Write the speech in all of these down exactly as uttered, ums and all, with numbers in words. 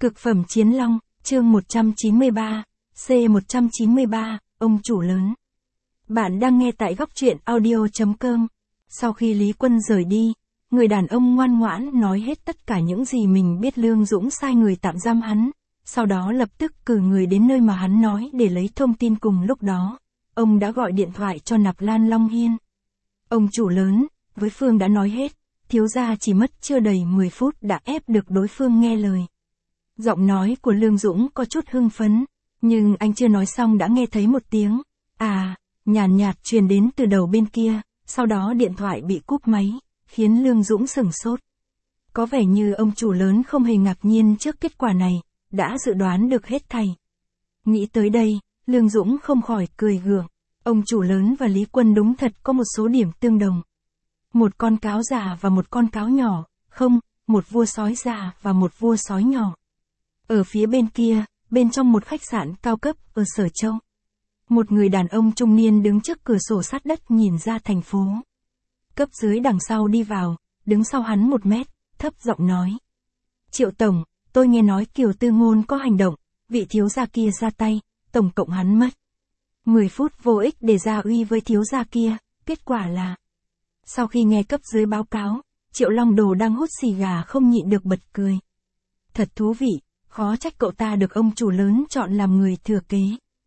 Cực phẩm chiến long, chương một trăm chín mươi ba, C một trăm chín mươi ba, ông chủ lớn. Bạn đang nghe tại góc truyện audio chấm com. Sau khi Lý Quân rời đi, người đàn ông ngoan ngoãn nói hết tất cả những gì mình biết. Lương Dũng sai người tạm giam hắn, sau đó lập tức cử người đến nơi mà hắn nói để lấy thông tin. Cùng lúc đó, ông đã gọi điện thoại cho Nạp Lan Long Hiên. Ông chủ lớn, với Phương đã nói hết, thiếu gia chỉ mất chưa đầy mười phút đã ép được đối phương nghe lời. Giọng nói của Lương Dũng có chút hưng phấn, nhưng anh chưa nói xong đã nghe thấy một tiếng à, nhàn nhạt, nhạt truyền đến từ đầu bên kia, sau đó điện thoại bị cúp máy, khiến Lương Dũng sửng sốt. Có vẻ như ông chủ lớn không hề ngạc nhiên trước kết quả này, đã dự đoán được hết thảy. Nghĩ tới đây, Lương Dũng không khỏi cười gượng, ông chủ lớn và Lý Quân đúng thật có một số điểm tương đồng. Một con cáo già và một con cáo nhỏ, không, một vua sói già và một vua sói nhỏ. Ở phía bên kia, bên trong một khách sạn cao cấp ở Sở Châu, một người đàn ông trung niên đứng trước cửa sổ sát đất nhìn ra thành phố. Cấp dưới đằng sau đi vào, đứng sau hắn một mét, thấp giọng nói. Triệu tổng, tôi nghe nói Kiều Tư Ngôn có hành động, vị thiếu gia kia ra tay, tổng cộng hắn mất mười phút vô ích để ra uy với thiếu gia kia, kết quả là... Sau khi nghe cấp dưới báo cáo, Triệu Long Đồ đang hút xì gà không nhịn được bật cười. Thật thú vị, khó trách cậu ta được ông chủ lớn chọn làm người thừa kế.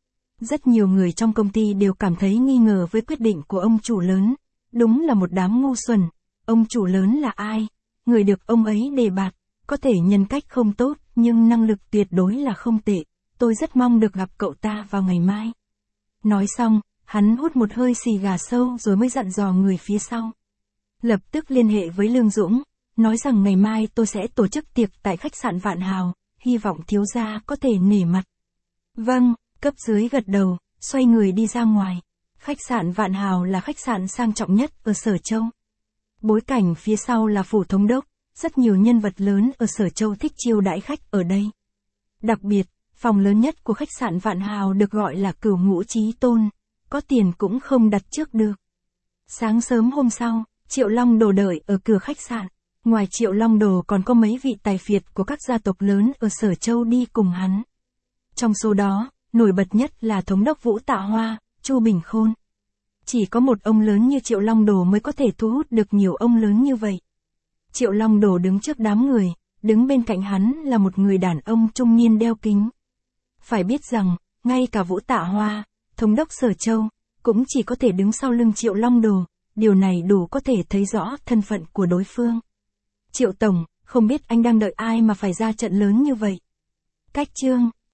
Rất nhiều người trong công ty đều cảm thấy nghi ngờ với quyết định của ông chủ lớn. Đúng là một đám ngu xuẩn. Ông chủ lớn là ai? Người được ông ấy đề bạt, có thể nhân cách không tốt, nhưng năng lực tuyệt đối là không tệ. Tôi rất mong được gặp cậu ta vào ngày mai. Nói xong, hắn hút một hơi xì gà sâu rồi mới dặn dò người phía sau. Lập tức liên hệ với Lương Dũng, nói rằng ngày mai tôi sẽ tổ chức tiệc tại khách sạn Vạn Hào, hy vọng thiếu gia có thể nể mặt. Vâng, cấp dưới gật đầu, xoay người đi ra ngoài. Khách sạn Vạn Hào là khách sạn sang trọng nhất ở Sở Châu. Bối cảnh phía sau là phủ thống đốc, rất nhiều nhân vật lớn ở Sở Châu thích chiêu đãi khách ở đây. Đặc biệt, phòng lớn nhất của khách sạn Vạn Hào được gọi là Cửu Ngũ Chí Tôn, có tiền cũng không đặt trước được. Sáng sớm hôm sau, Triệu Long Đồ đợi ở cửa khách sạn. Ngoài Triệu Long Đồ còn có mấy vị tài phiệt của các gia tộc lớn ở Sở Châu đi cùng hắn. Trong số đó, nổi bật nhất là thống đốc Vũ Tạ Hoa, Chu Bình Khôn. Chỉ có một ông lớn như Triệu Long Đồ mới có thể thu hút được nhiều ông lớn như vậy. Triệu Long Đồ đứng trước đám người, đứng bên cạnh hắn là một người đàn ông trung niên đeo kính. Phải biết rằng, ngay cả Vũ Tạ Hoa, thống đốc Sở Châu, cũng chỉ có thể đứng sau lưng Triệu Long Đồ, điều này đủ có thể thấy rõ thân phận của đối phương. Triệu tổng, không biết anh đang đợi ai mà phải ra trận lớn như vậy. Cách chương